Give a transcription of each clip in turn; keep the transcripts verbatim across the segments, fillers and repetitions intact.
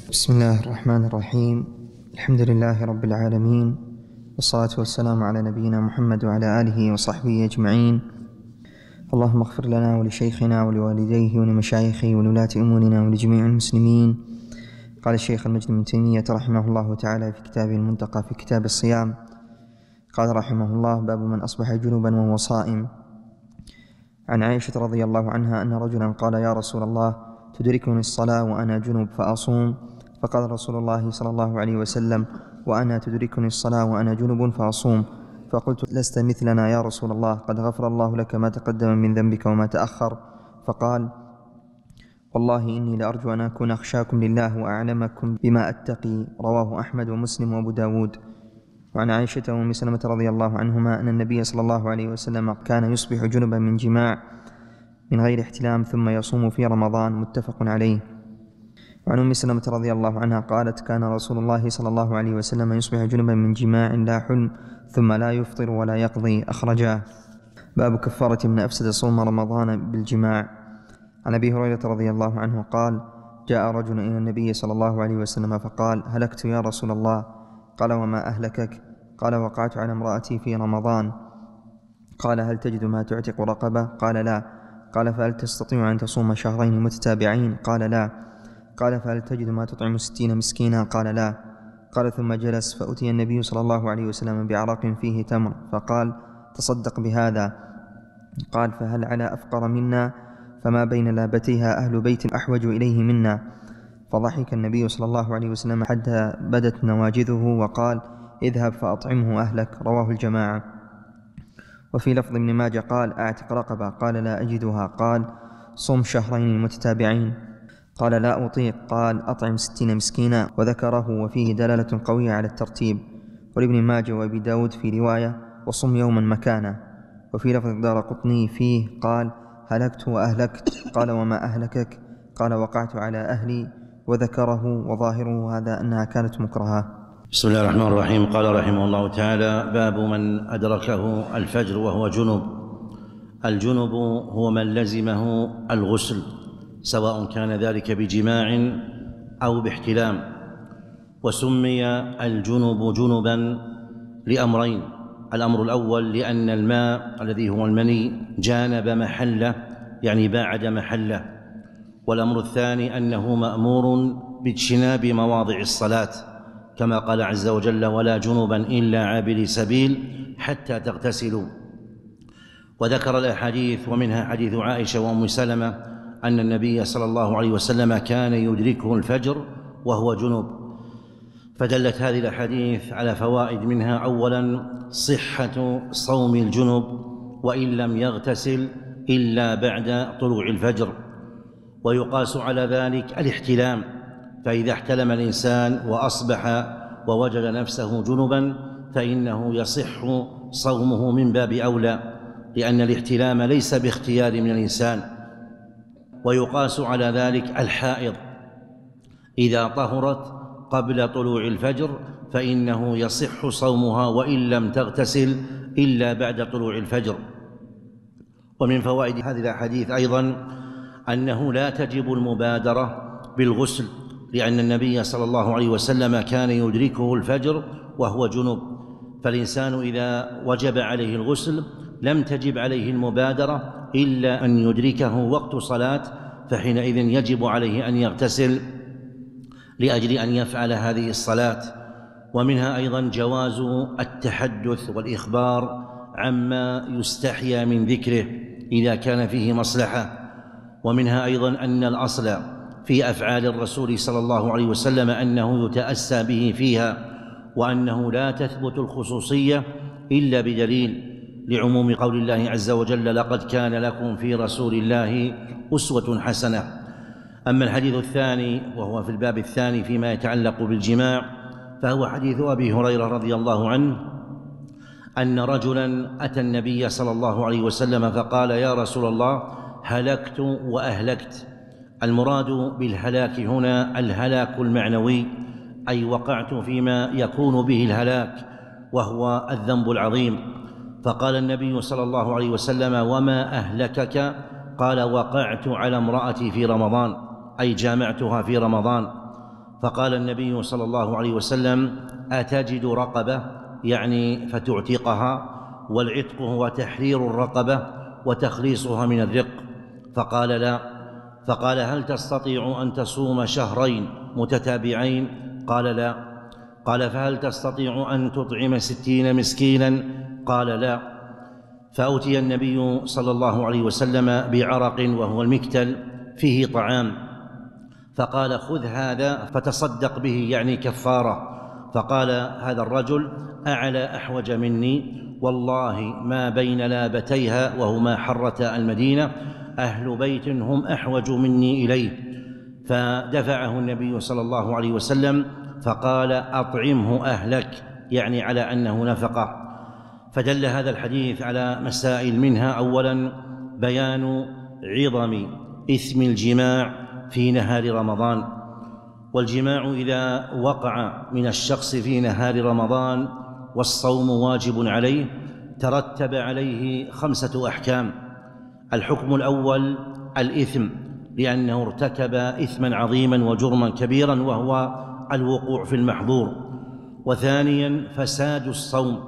بسم الله الرحمن الرحيم. الحمد لله رب العالمين، والصلاة والسلام على نبينا محمد وعلى آله وصحبه أجمعين. اللهم اغفر لنا ولشيخنا ولوالديه ولمشايخه ولولاة أمورنا ولجميع المسلمين. قال الشيخ المجد بن تيمية رحمه الله تعالى في كتابه المنتقى في كتاب الصيام، قال رحمه الله: باب من أصبح جنبا وهو صائم. عن عائشة رضي الله عنها أن رجلا قال: يا رسول الله، تدركني الصلاة وأنا جنب فأصوم؟ فقال رسول الله صلى الله عليه وسلم: وأنا تدركني الصلاة وأنا جنب فأصوم؟ فقلت: لست مثلنا يا رسول الله، قد غفر الله لك ما تقدم من ذنبك وما تأخر. فقال: والله إني لأرجو أن أكون أخشاكم لله وأعلمكم بما أتقي. رواه أحمد ومسلم وأبو داود. وعن عائشة وأم سلمة رضي الله عنهما أن النبي صلى الله عليه وسلم كان يصبح جنبا من جماع من غير احتلام ثم يصوم في رمضان، متفق عليه. وعن أم سلمة رضي الله عنها قالت: كان رسول الله صلى الله عليه وسلم يصبح جنبا من جماع لا حلم ثم لا يفطر ولا يقضي، أخرجاه. باب كفارة من أفسد صوم رمضان بالجماع. عن أبي هريرة رضي الله عنه قال: جاء رجل إلى النبي صلى الله عليه وسلم فقال: هلكت يا رسول الله. قال: وما أهلكك؟ قال: وقعت على امرأتي في رمضان. قال: هل تجد ما تعتق رقبة؟ قال: لا. قال: فهل تستطيع أن تصوم شهرين متتابعين؟ قال: لا. قال: فهل تجد ما تطعم ستين مسكينا؟ قال: لا. قال: ثم جلس، فأتي النبي صلى الله عليه وسلم بعرق فيه تمر فقال: تصدق بهذا. قال: فهل على أفقر منا؟ فما بين لابتيها أهل بيت أحوج إليه منا. فضحك النبي صلى الله عليه وسلم حتى بدت نواجذه وقال: اذهب فأطعمه أهلك. رواه الجماعة. وفي لفظ ابن ماجه قال: أعتق رقبة. قال: لا أجدها. قال: صم شهرين متتابعين. قال: لا أطيق. قال: أطعم ستين مسكينا. وذكره وفيه دلالة قوية على الترتيب. ولابن ماجه وابي داود في رواية: وصم يوما مكانه. وفي لفظ الدارقطني فيه قال: هلكت وأهلكت. قال: وما أهلكك؟ قال: وقعت على أهلي. وذكره وظاهره هذا أنها كانت مكرهة. بسم الله الرحمن الرحيم. قال رحمه الله تعالى: باب من أدركه الفجر وهو جنب. الجنب هو من لزمه الغسل، سواء كان ذلك بجماع أو باحتلام. وسمي الجنب جنبا لأمرين: الأمر الأول لأن الماء الذي هو المني جانب محله، يعني باعد محله. والأمر الثاني أنه مأمور باجتناب مواضع الصلاة، كما قال عز وجل: ولا جنبا إلا عابري سبيل حتى تغتسلوا. وذكر الأحاديث، ومنها حديث عائشة وأم سلمة أن النبي صلى الله عليه وسلم كان يدركه الفجر وهو جنب. فدلت هذه الأحاديث على فوائد، منها أولا صحة صوم الجنب وإن لم يغتسل إلا بعد طلوع الفجر. ويقاس على ذلك الاحتلام، فإذا احتلم الإنسان وأصبح ووجد نفسه جنبا فإنه يصح صومه من باب أولى، لأن الاحتلام ليس باختيار من الإنسان. ويقاس على ذلك الحائض، إذا طهرت قبل طلوع الفجر فإنه يصح صومها وإن لم تغتسل إلا بعد طلوع الفجر. ومن فوائد هذه الأحاديث أيضا أنه لا تجب المبادرة بالغسل، لأن النبي صلى الله عليه وسلم كان يدركه الفجر وهو جنب. فالإنسان إذا وجب عليه الغسل لم تجب عليه المبادرة إلا أن يدركه وقت صلاة، فحينئذ يجب عليه أن يغتسل لأجل أن يفعل هذه الصلاة. ومنها أيضا جواز التحدث والإخبار عما يستحيا من ذكره إذا كان فيه مصلحة. ومنها أيضا أن الأصل في أفعال الرسول صلى الله عليه وسلم أنه يتأسى به فيها، وأنه لا تثبت الخصوصية إلا بدليل، لعموم قول الله عز وجل: لقد كان لكم في رسول الله أسوة حسنة. أما الحديث الثاني وهو في الباب الثاني فيما يتعلق بالجماع، فهو حديث أبي هريرة رضي الله عنه أن رجلا أتى النبي صلى الله عليه وسلم فقال: يا رسول الله، هلكت وأهلكت. المراد بالهلاك هنا الهلاك المعنوي، أي وقعت فيما يكون به الهلاك وهو الذنب العظيم. فقال النبي صلى الله عليه وسلم: وما أهلكك؟ قال: وقعت على امرأتي في رمضان، أي جامعتها في رمضان. فقال النبي صلى الله عليه وسلم: أتجد رقبة؟ يعني فتعتقها، والعتق هو تحرير الرقبة وتخليصها من الرق. فقال: لا. فقال: هل تستطيع أن تصوم شهرين متتابعين؟ قال: لا. قال: فهل تستطيع أن تطعم ستين مسكينا؟ قال: لا. فأتي النبي صلى الله عليه وسلم بعرق وهو المكتل فيه طعام، فقال: خذ هذا فتصدق به، يعني كفارة. فقال هذا الرجل: أعلى أحوج مني، والله ما بين لابتيها وهما حرة المدينة أهل بيت هم أحوج مني إليه. فدفعه النبي صلى الله عليه وسلم فقال: أطعمه أهلك، يعني على أنه نفقة. فدل هذا الحديث على مسائل، منها أولا بيان عظم إثم الجماع في نهار رمضان. والجماع إذا وقع من الشخص في نهار رمضان والصوم واجب عليه ترتب عليه خمسة أحكام. الحكم الأول الإثم، لأنه ارتكب إثما عظيما وجرما كبيرا وهو الوقوع في المحظور. وثانيا فساد الصوم.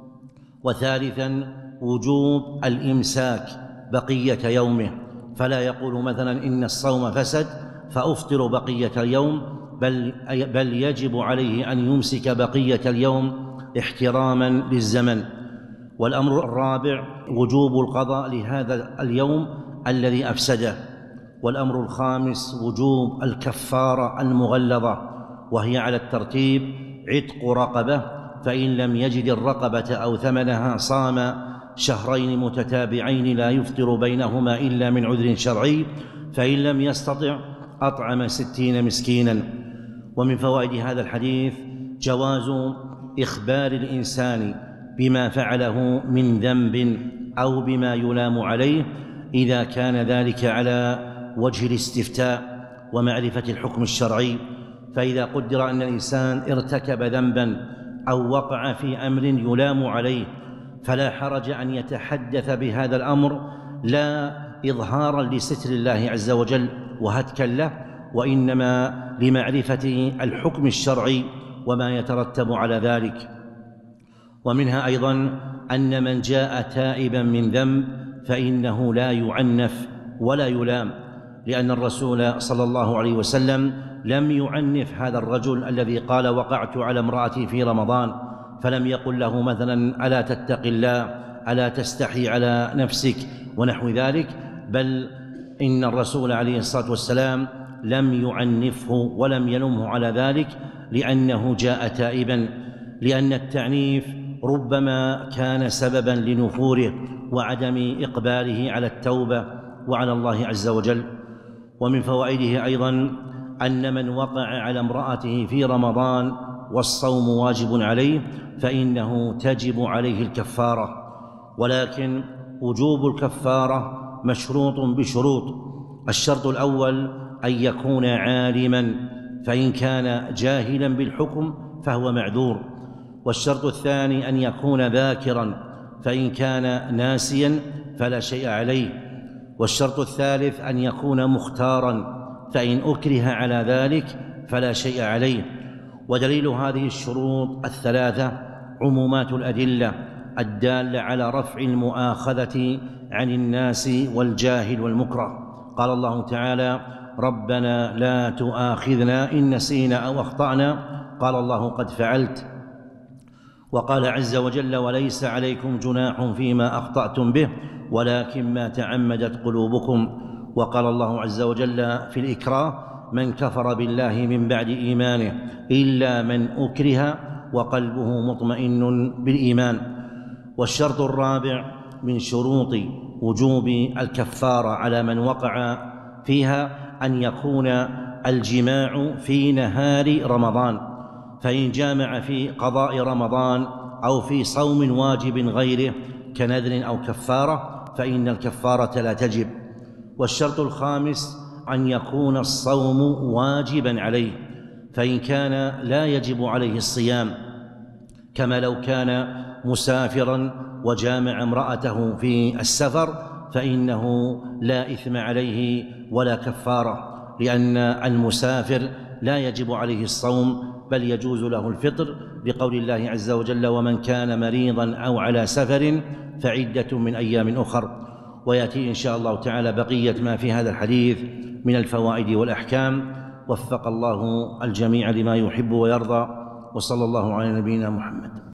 وثالثا وجوب الإمساك بقية يومه، فلا يقول مثلا إن الصوم فسد فأفطر بقية اليوم، بل, بل يجب عليه أن يمسك بقية اليوم احتراما للزمن. والأمر الرابع وجوب القضاء لهذا اليوم الذي أفسده. والأمر الخامس وجوب الكفارة المغلظة، وهي على الترتيب عتق رقبة، فإن لم يجد الرقبة أو ثمنها صام شهرين متتابعين لا يفطر بينهما إلا من عذر شرعي، فإن لم يستطع أطعم ستين مسكينا. ومن فوائد هذا الحديث جواز إخبار الإنسان بما فعله من ذنب أو بما يلام عليه إذا كان ذلك على وجه الاستفتاء ومعرفة الحكم الشرعي. فإذا قدر أن الإنسان ارتكب ذنبا أو وقع في أمر يلام عليه فلا حرج أن يتحدث بهذا الأمر، لا إظهارا لستر الله عز وجل وهتكا له، وإنما لمعرفة الحكم الشرعي وما يترتب على ذلك. ومنها أيضا أن من جاء تائبا من ذنب فإنه لا يعنف ولا يلام، لأن الرسول صلى الله عليه وسلم لم يعنف هذا الرجل الذي قال وقعت على امرأتي في رمضان، فلم يقل له مثلا ألا تتق الله، ألا تستحي على نفسك ونحو ذلك، بل إن الرسول عليه الصلاة والسلام لم يعنفه ولم يلمه على ذلك لأنه جاء تائبا، لأن التعنيف ربما كان سببا لنفوره وعدم إقباله على التوبة وعلى الله عز وجل. ومن فوائده أيضا أن من وقع على امرأته في رمضان والصوم واجب عليه فإنه تجب عليه الكفارة، ولكن وجوب الكفارة مشروط بشروط. الشرط الأول أن يكون عالما، فإن كان جاهلا بالحكم فهو معذور. والشرط الثاني أن يكون ذاكرا، فإن كان ناسيا فلا شيء عليه. والشرط الثالث أن يكون مختارا، فإن أكره على ذلك فلا شيء عليه. ودليل هذه الشروط الثلاثة عمومات الأدلة الدالة على رفع المؤاخذة عن الناس والجاهل والمكره. قال الله تعالى: ربنا لا تؤاخذنا إن نسينا أو أخطأنا، قال الله: قد فعلت. وقال عز وجل: وليس عليكم جناح فيما أخطأتم به ولكن ما تعمدت قلوبكم. وقال الله عز وجل في الإكراه: من كفر بالله من بعد إيمانه إلا من أكره وقلبه مطمئن بالإيمان. والشرط الرابع من شروط وجوب الكفارة على من وقع فيها أن يكون الجماع في نهار رمضان، فإن جامع في قضاء رمضان أو في صوم واجب غيره كنذر أو كفارة فإن الكفارة لا تجب. والشرط الخامس أن يكون الصوم واجبا عليه، فإن كان لا يجب عليه الصيام، كما لو كان مسافرا وجامع امرأته في السفر فإنه لا إثم عليه ولا كفارة، لأن المسافر لا يجب عليه الصوم بل يجوز له الفطر، لقول الله عز وجل: ومن كان مريضا أو على سفر فعدة من أيام أخر. ويأتي إن شاء الله تعالى بقية ما في هذا الحديث من الفوائد والأحكام. وفق الله الجميع لما يحب ويرضى، وصلى الله على نبينا محمد.